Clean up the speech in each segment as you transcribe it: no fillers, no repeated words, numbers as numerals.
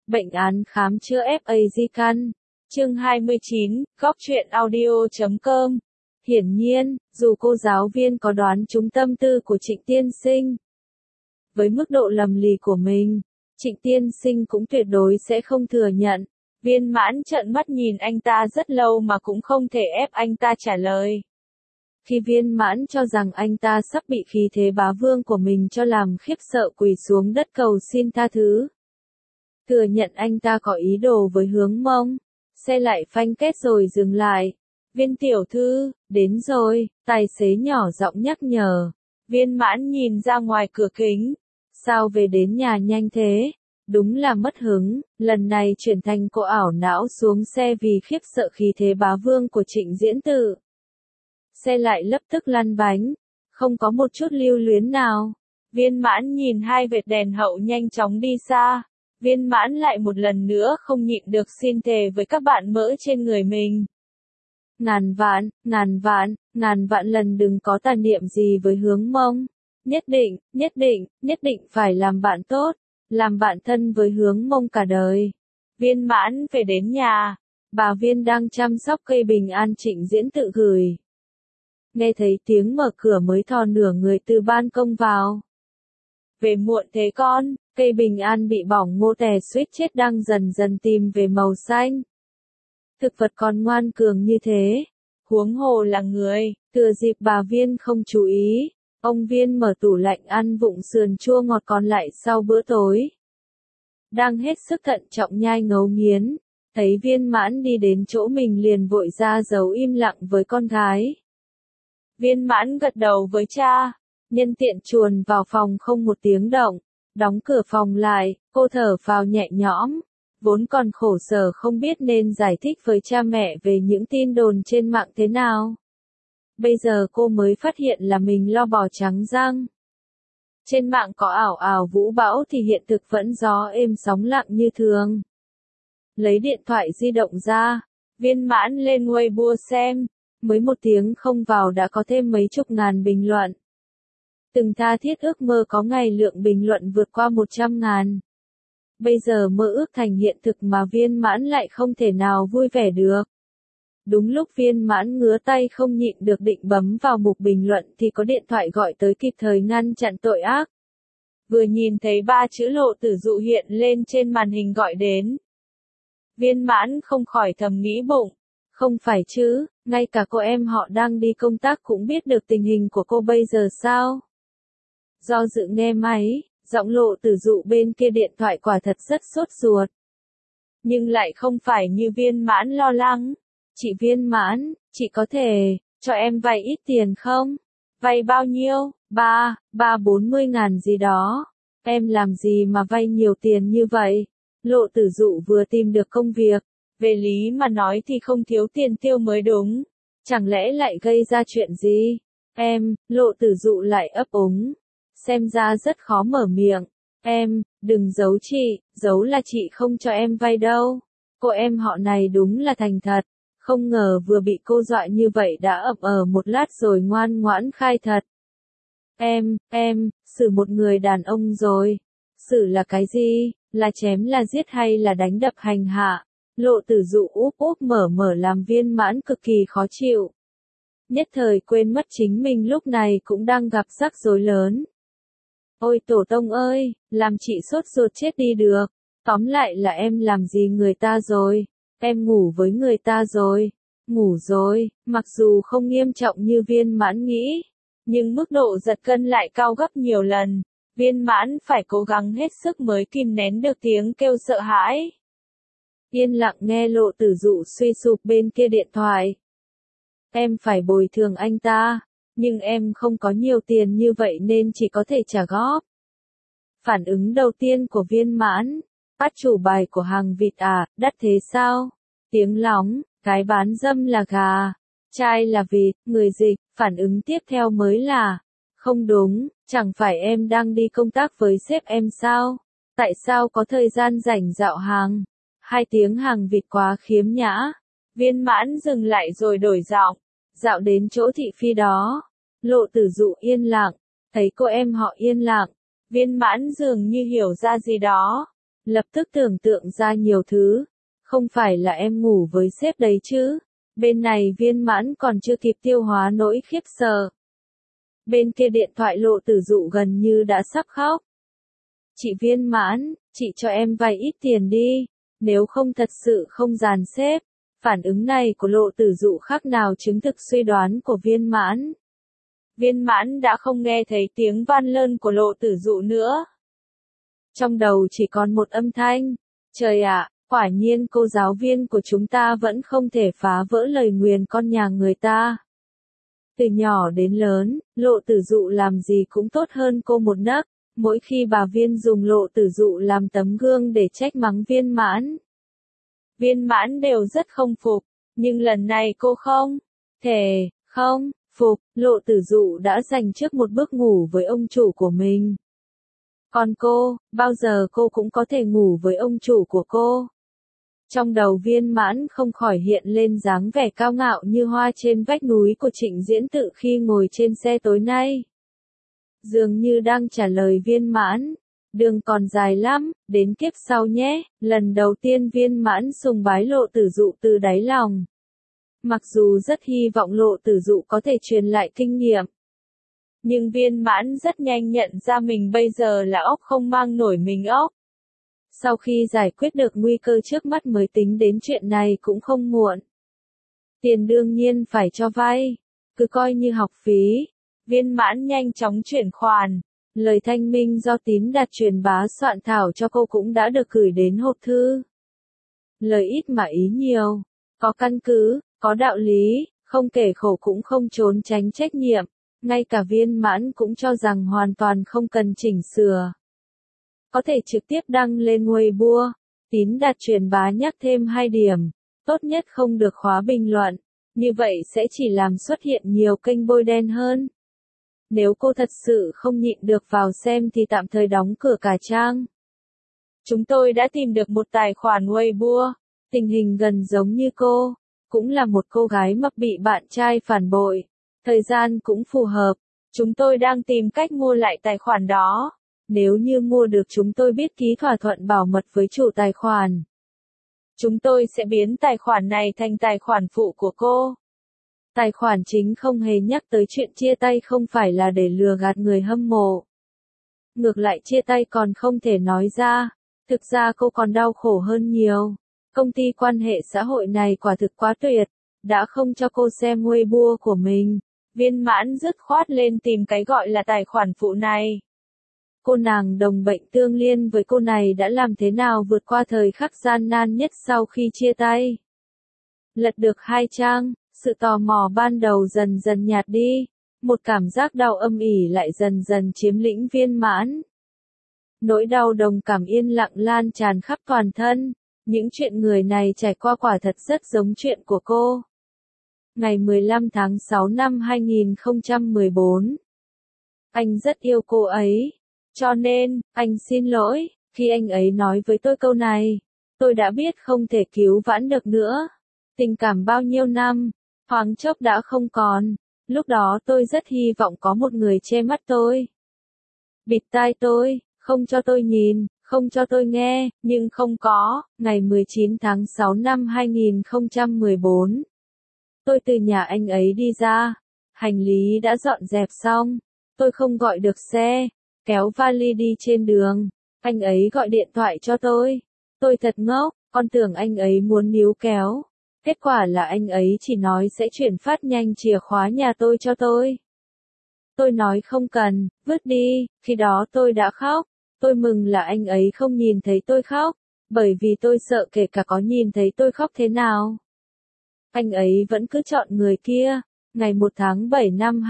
Bệnh án khám chữa FA di căn. Chương 29, góc truyện audio.com. Hiển nhiên, dù cô giáo viên có đoán trúng tâm tư của Trịnh Tiên Sinh, với mức độ lầm lì của mình, Trịnh Tiên Sinh cũng tuyệt đối sẽ không thừa nhận. Viên Mãn trợn mắt nhìn anh ta rất lâu mà cũng không thể ép anh ta trả lời. Khi Viên Mãn cho rằng anh ta sắp bị khí thế bá vương của mình cho làm khiếp sợ, quỳ xuống đất cầu xin tha thứ, thừa nhận anh ta có ý đồ với Hướng Mông, xe lại phanh kết rồi dừng lại. Viên tiểu thư, đến rồi, tài xế nhỏ giọng nhắc nhở. Viên Mãn nhìn ra ngoài cửa kính. Sao về đến nhà nhanh thế? Đúng là mất hứng, lần này chuyển thành cô ảo não xuống xe vì khiếp sợ khí thế bá vương của Trịnh Diễn Tự. Xe lại lập tức lăn bánh, không có một chút lưu luyến nào. Viên Mãn nhìn hai vệt đèn hậu nhanh chóng đi xa. Viên Mãn lại một lần nữa không nhịn được xin thề với các bạn mỡ trên người mình. Ngàn vạn lần đừng có tà niệm gì với Hướng Mông. Nhất định phải làm bạn tốt, làm bạn thân với Hướng Mông cả đời. Viên Mãn về đến nhà, bà Viên đang chăm sóc cây bình an Trịnh Diễn Tự gửi. Nghe thấy tiếng mở cửa mới thò nửa người từ ban công vào. Về muộn thế con, cây bình an bị bỏng ngô tè suýt chết đang dần dần tìm về màu xanh. Thực vật còn ngoan cường như thế, huống hồ là người. Thừa dịp bà Viên không chú ý, ông Viên mở tủ lạnh ăn vụng sườn chua ngọt còn lại sau bữa tối. Đang hết sức thận trọng nhai ngấu nghiến, thấy Viên Mãn đi đến chỗ mình liền vội ra giấu im lặng với con gái. Viên Mãn gật đầu với cha, nhân tiện chuồn vào phòng không một tiếng động, đóng cửa phòng lại, cô thở phào nhẹ nhõm. Vốn còn khổ sở không biết nên giải thích với cha mẹ về những tin đồn trên mạng thế nào. Bây giờ cô mới phát hiện là mình lo bò trắng răng. Trên mạng có ảo ảo vũ bão thì hiện thực vẫn gió êm sóng lặng như thường. Lấy điện thoại di động ra, Viên Mãn lên Weibo xem, mới một tiếng không vào đã có thêm mấy chục ngàn bình luận. Từng tha thiết ước mơ có ngày lượng bình luận vượt qua 100.000. Bây giờ mơ ước thành hiện thực mà Viên Mãn lại không thể nào vui vẻ được. Đúng lúc Viên Mãn ngứa tay không nhịn được định bấm vào mục bình luận thì có điện thoại gọi tới kịp thời ngăn chặn tội ác. Vừa nhìn thấy 3 chữ Lộ Tử Dụ hiện lên trên màn hình gọi đến. Viên Mãn không khỏi thầm nghĩ bụng. Không phải chứ, ngay cả cô em họ đang đi công tác cũng biết được tình hình của cô bây giờ sao? Do dự nghe máy, giọng Lộ Tử Dụ bên kia điện thoại quả thật rất sốt ruột. Nhưng lại không phải như Viên Mãn lo lắng. Chị Viên Mãn, chị có thể cho em vay ít tiền không? Vay bao nhiêu? 40 ngàn gì đó. Em làm gì mà vay nhiều tiền như vậy? Lộ Tử Dụ vừa tìm được công việc. Về lý mà nói thì không thiếu tiền tiêu mới đúng. Chẳng lẽ lại gây ra chuyện gì? Lộ Tử Dụ lại ấp úng. Xem ra rất khó mở miệng. Đừng giấu chị, giấu là chị không cho em vay đâu. Cô em họ này đúng là thành thật. Không ngờ vừa bị cô dọa như vậy đã ậm một lát rồi ngoan ngoãn khai thật. Xử một người đàn ông rồi. Xử là cái gì? Là chém là giết hay là đánh đập hành hạ? Lộ Tử Dụ úp mở làm Viên Mãn cực kỳ khó chịu. Nhất thời quên mất chính mình lúc này cũng đang gặp rắc rối lớn. Ôi tổ tông ơi, làm chị sốt ruột chết đi được. Tóm lại là em làm gì người ta rồi? Em ngủ với người ta rồi. Ngủ rồi, mặc dù không nghiêm trọng như Viên Mãn nghĩ, nhưng mức độ giật gân lại cao gấp nhiều lần. Viên Mãn phải cố gắng hết sức mới kìm nén được tiếng kêu sợ hãi. Yên lặng nghe Lộ Tử Dụ suy sụp bên kia điện thoại. Em phải bồi thường anh ta, nhưng em không có nhiều tiền như vậy nên chỉ có thể trả góp. Phản ứng đầu tiên của Viên Mãn, bắt chủ bài của hàng vịt à, đắt thế sao? Tiếng lóng, cái bán dâm là gà, trai là vịt, người dịch, phản ứng tiếp theo mới là, không đúng, chẳng phải em đang đi công tác với sếp em sao? Tại sao có thời gian rảnh dạo hàng? 2 tiếng hàng vịt quá khiếm nhã. Viên Mãn dừng lại rồi đổi giọng, dạo đến chỗ thị phi đó. Lộ Tử Dụ yên lặng, thấy cô em họ yên lặng. Viên Mãn dường như hiểu ra gì đó. lập tức tưởng tượng ra nhiều thứ. Không phải là em ngủ với sếp đấy chứ? Bên này Viên Mãn còn chưa kịp tiêu hóa nỗi khiếp sợ. Bên kia điện thoại Lộ Tử Dụ gần như đã sắp khóc. Chị Viên Mãn, chị cho em vay ít tiền đi, nếu không thật sự không dàn xếp. Phản ứng này của Lộ Tử Dụ khác nào chứng thực suy đoán của Viên Mãn. Viên Mãn đã không nghe thấy tiếng van lơn của Lộ Tử Dụ nữa. Trong đầu chỉ còn một âm thanh. Trời ạ, quả nhiên cô giáo viên của chúng ta vẫn không thể phá vỡ lời nguyền con nhà người ta. Từ nhỏ đến lớn, Lộ Tử Dụ làm gì cũng tốt hơn cô một nấc. Mỗi khi bà Viên dùng Lộ Tử Dụ làm tấm gương để trách mắng Viên Mãn, Viên Mãn đều rất không phục, nhưng lần này cô không thể không phục. Lộ Tử Dụ đã giành trước một bước ngủ với ông chủ của mình. Còn cô, bao giờ cô cũng có thể ngủ với ông chủ của cô. Trong đầu Viên Mãn không khỏi hiện lên dáng vẻ cao ngạo như hoa trên vách núi của Trịnh Diễn Tự khi ngồi trên xe tối nay. Dường như đang trả lời Viên Mãn, đường còn dài lắm, đến kiếp sau nhé. Lần đầu tiên Viên Mãn sùng bái Lộ Tử Dụ từ đáy lòng. Mặc dù rất hy vọng Lộ Tử Dụ có thể truyền lại kinh nghiệm, nhưng Viên Mãn rất nhanh nhận ra mình bây giờ là ốc không mang nổi mình ốc. Sau khi giải quyết được nguy cơ trước mắt mới tính đến chuyện này cũng không muộn. Tiền đương nhiên phải cho vay, cứ coi như học phí. Viên Mãn nhanh chóng chuyển khoản. Lời thanh minh do Tín Đạt truyền bá soạn thảo cho cô cũng đã được gửi đến hộp thư. Lời ít mà ý nhiều, có căn cứ, có đạo lý, không kể khổ cũng không trốn tránh trách nhiệm. Ngay cả Viên Mãn cũng cho rằng hoàn toàn không cần chỉnh sửa. Có thể trực tiếp đăng lên Weibo. Tín Đạt truyền bá nhắc thêm 2 điểm. Tốt nhất không được khóa bình luận. Như vậy sẽ chỉ làm xuất hiện nhiều kênh bôi đen hơn. Nếu cô thật sự không nhịn được vào xem thì tạm thời đóng cửa cả trang. Chúng tôi đã tìm được một tài khoản Weibo. Tình hình gần giống như cô. Cũng là một cô gái mập bị bạn trai phản bội. Thời gian cũng phù hợp. Chúng tôi đang tìm cách mua lại tài khoản đó. Nếu như mua được chúng tôi biết ký thỏa thuận bảo mật với chủ tài khoản. Chúng tôi sẽ biến tài khoản này thành tài khoản phụ của cô. Tài khoản chính không hề nhắc tới chuyện chia tay không phải là để lừa gạt người hâm mộ. Ngược lại chia tay còn không thể nói ra. Thực ra cô còn đau khổ hơn nhiều. Công ty quan hệ xã hội này quả thực quá tuyệt. Đã không cho cô xem Weibo của mình. Viên Mãn dứt khoát lên tìm cái gọi là tài khoản phụ này. Cô nàng đồng bệnh tương liên với cô này đã làm thế nào vượt qua thời khắc gian nan nhất sau khi chia tay. Lật được 2 trang, sự tò mò ban đầu dần dần nhạt đi. Một cảm giác đau âm ỉ lại dần dần chiếm lĩnh Viên Mãn. Nỗi đau đồng cảm yên lặng lan tràn khắp toàn thân. Những chuyện người này trải qua quả thật rất giống chuyện của cô. Ngày 15 tháng 6 năm 2014. Anh rất yêu cô ấy. Cho nên, anh xin lỗi, khi anh ấy nói với tôi câu này. Tôi đã biết không thể cứu vãn được nữa. Tình cảm bao nhiêu năm, thoáng chốc đã không còn. Lúc đó tôi rất hy vọng có một người che mắt tôi. Bịt tai tôi, không cho tôi nhìn, không cho tôi nghe, nhưng không có. Ngày 19 tháng 6 năm 2014. Tôi từ nhà anh ấy đi ra. Hành lý đã dọn dẹp xong. Tôi không gọi được xe. Kéo vali đi trên đường. Anh ấy gọi điện thoại cho tôi. Tôi thật ngốc, con tưởng anh ấy muốn níu kéo. Kết quả là anh ấy chỉ nói sẽ chuyển phát nhanh chìa khóa nhà tôi cho tôi. Tôi nói không cần, vứt đi, khi đó tôi đã khóc. Tôi mừng là anh ấy không nhìn thấy tôi khóc, bởi vì tôi sợ kể cả có nhìn thấy tôi khóc thế nào. Anh ấy vẫn cứ chọn người kia. Ngày 1 tháng 7 năm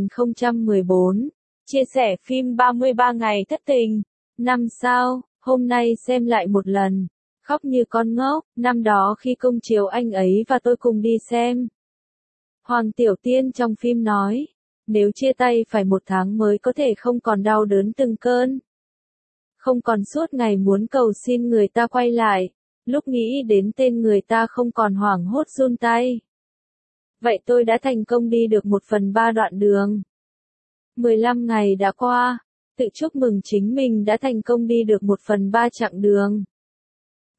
2014. Chia sẻ phim 33 ngày thất tình. 5 sao, hôm nay xem lại một lần. Khóc như con ngốc, năm đó khi công chiếu anh ấy và tôi cùng đi xem. Hoàng Tiểu Tiên trong phim nói, nếu chia tay phải 1 tháng mới có thể không còn đau đớn từng cơn. Không còn suốt ngày muốn cầu xin người ta quay lại. Lúc nghĩ đến tên người ta không còn hoảng hốt run tay. Vậy tôi đã thành công đi được 1/3 đoạn đường. 15 ngày đã qua, tự chúc mừng chính mình đã thành công đi được 1/3 chặng đường.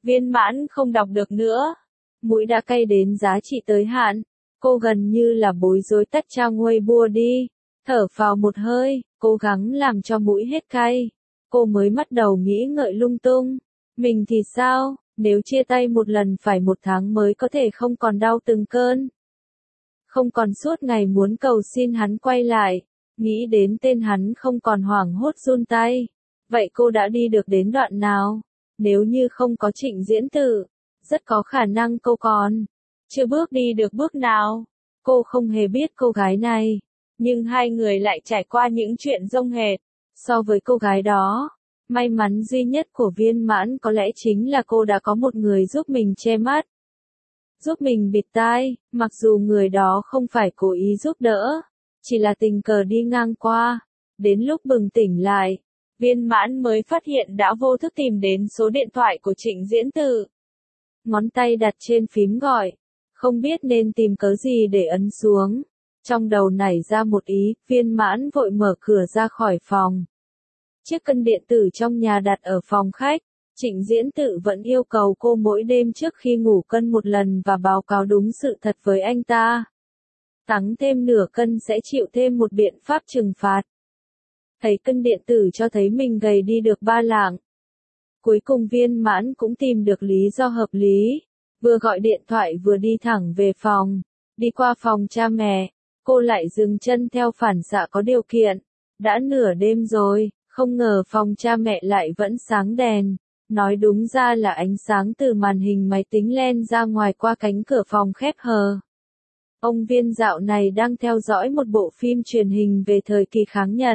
Viên Mãn không đọc được nữa. Mũi đã cay đến giá trị tới hạn. Cô gần như là bối rối tắt trang Weibo đi. Thở phào một hơi, cố gắng làm cho mũi hết cay. Cô mới bắt đầu nghĩ ngợi lung tung. Mình thì sao, nếu chia tay một lần phải 1 tháng mới có thể không còn đau từng cơn. Không còn suốt ngày muốn cầu xin hắn quay lại. Nghĩ đến tên hắn không còn hoảng hốt run tay. Vậy cô đã đi được đến đoạn nào? Nếu như không có Trịnh Diễn Tự, rất có khả năng cô còn chưa bước đi được bước nào. Cô không hề biết cô gái này, nhưng hai người lại trải qua những chuyện rông hệt. So với cô gái đó, may mắn duy nhất của Viên Mãn có lẽ chính là cô đã có một người giúp mình che mắt, giúp mình bịt tai, mặc dù người đó không phải cố ý giúp đỡ, chỉ là tình cờ đi ngang qua. Đến lúc bừng tỉnh lại, Viên Mãn mới phát hiện đã vô thức tìm đến số điện thoại của Trịnh Diễn Tự. Ngón tay đặt trên phím gọi, không biết nên tìm cớ gì để ấn xuống. Trong đầu nảy ra một ý, Viên Mãn vội mở cửa ra khỏi phòng. Chiếc cân điện tử trong nhà đặt ở phòng khách. Trịnh Diễn Tự vẫn yêu cầu cô mỗi đêm trước khi ngủ cân một lần và báo cáo đúng sự thật với anh ta. Tăng thêm nửa cân sẽ chịu thêm một biện pháp trừng phạt. Thấy cân điện tử cho thấy mình gầy đi được 3 lạng. Cuối cùng Viên Mãn cũng tìm được lý do hợp lý. Vừa gọi điện thoại vừa đi thẳng về phòng. Đi qua phòng cha mẹ, cô lại dừng chân theo phản xạ có điều kiện. Đã nửa đêm rồi, không ngờ phòng cha mẹ lại vẫn sáng đèn. Nói đúng ra là ánh sáng từ màn hình máy tính len ra ngoài qua cánh cửa phòng khép hờ. Ông Viên dạo này đang theo dõi một bộ phim truyền hình về thời kỳ kháng Nhật.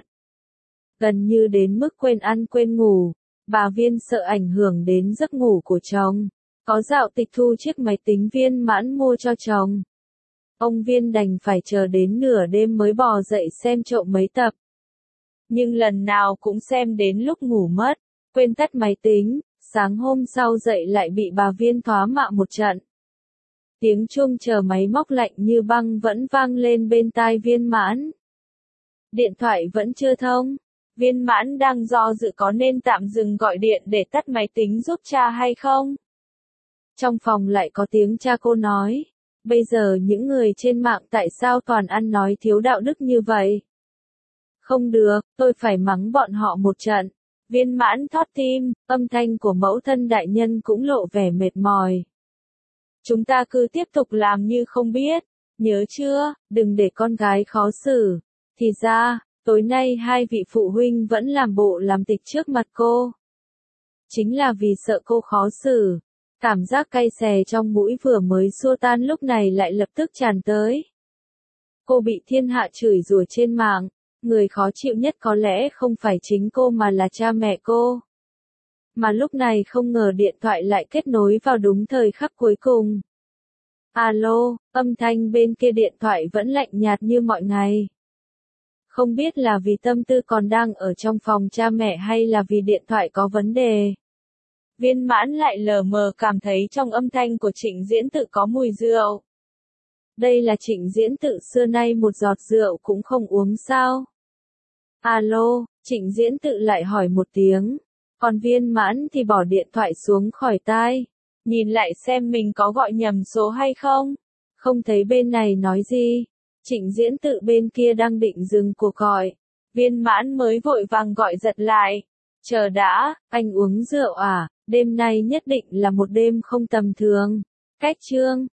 Gần như đến mức quên ăn quên ngủ, bà Viên sợ ảnh hưởng đến giấc ngủ của chồng. Có dạo tịch thu chiếc máy tính Viên Mãn mua cho chồng. Ông Viên đành phải chờ đến nửa đêm mới bò dậy xem trộm mấy tập. Nhưng lần nào cũng xem đến lúc ngủ mất, quên tắt máy tính, sáng hôm sau dậy lại bị bà Viên thoá mạ một trận. Tiếng chuông chờ máy móc lạnh như băng vẫn vang lên bên tai Viên Mãn. Điện thoại vẫn chưa thông. Viên Mãn đang do dự có nên tạm dừng gọi điện để tắt máy tính giúp cha hay không. Trong phòng lại có tiếng cha cô nói. Bây giờ những người trên mạng tại sao toàn ăn nói thiếu đạo đức như vậy? Không được, tôi phải mắng bọn họ một trận. Viên Mãn thót tim, âm thanh của mẫu thân đại nhân cũng lộ vẻ mệt mỏi. Chúng ta cứ tiếp tục làm như không biết, nhớ chưa, đừng để con gái khó xử. Thì ra, tối nay hai vị phụ huynh vẫn làm bộ làm tịch trước mặt cô. Chính là vì sợ cô khó xử. Cảm giác cay xè trong mũi vừa mới xua tan lúc này lại lập tức tràn tới. Cô bị thiên hạ chửi rủa trên mạng. Người khó chịu nhất có lẽ không phải chính cô mà là cha mẹ cô. Mà lúc này không ngờ điện thoại lại kết nối vào đúng thời khắc cuối cùng. Alo, âm thanh bên kia điện thoại vẫn lạnh nhạt như mọi ngày. Không biết là vì tâm tư còn đang ở trong phòng cha mẹ hay là vì điện thoại có vấn đề. Viên Mãn lại lờ mờ cảm thấy trong âm thanh của Trịnh Diễn Tự có mùi rượu. Đây là Trịnh Diễn Tự xưa nay một giọt rượu cũng không uống sao? Alo, Trịnh Diễn Tự lại hỏi một tiếng. Còn Viên Mãn thì bỏ điện thoại xuống khỏi tai. Nhìn lại xem mình có gọi nhầm số hay không. Không thấy bên này nói gì. Trịnh Diễn Tự bên kia đang định dừng cuộc gọi. Viên Mãn mới vội vàng gọi giật lại. Chờ đã, anh uống rượu à? Đêm nay nhất định là một đêm không tầm thường. Cách chương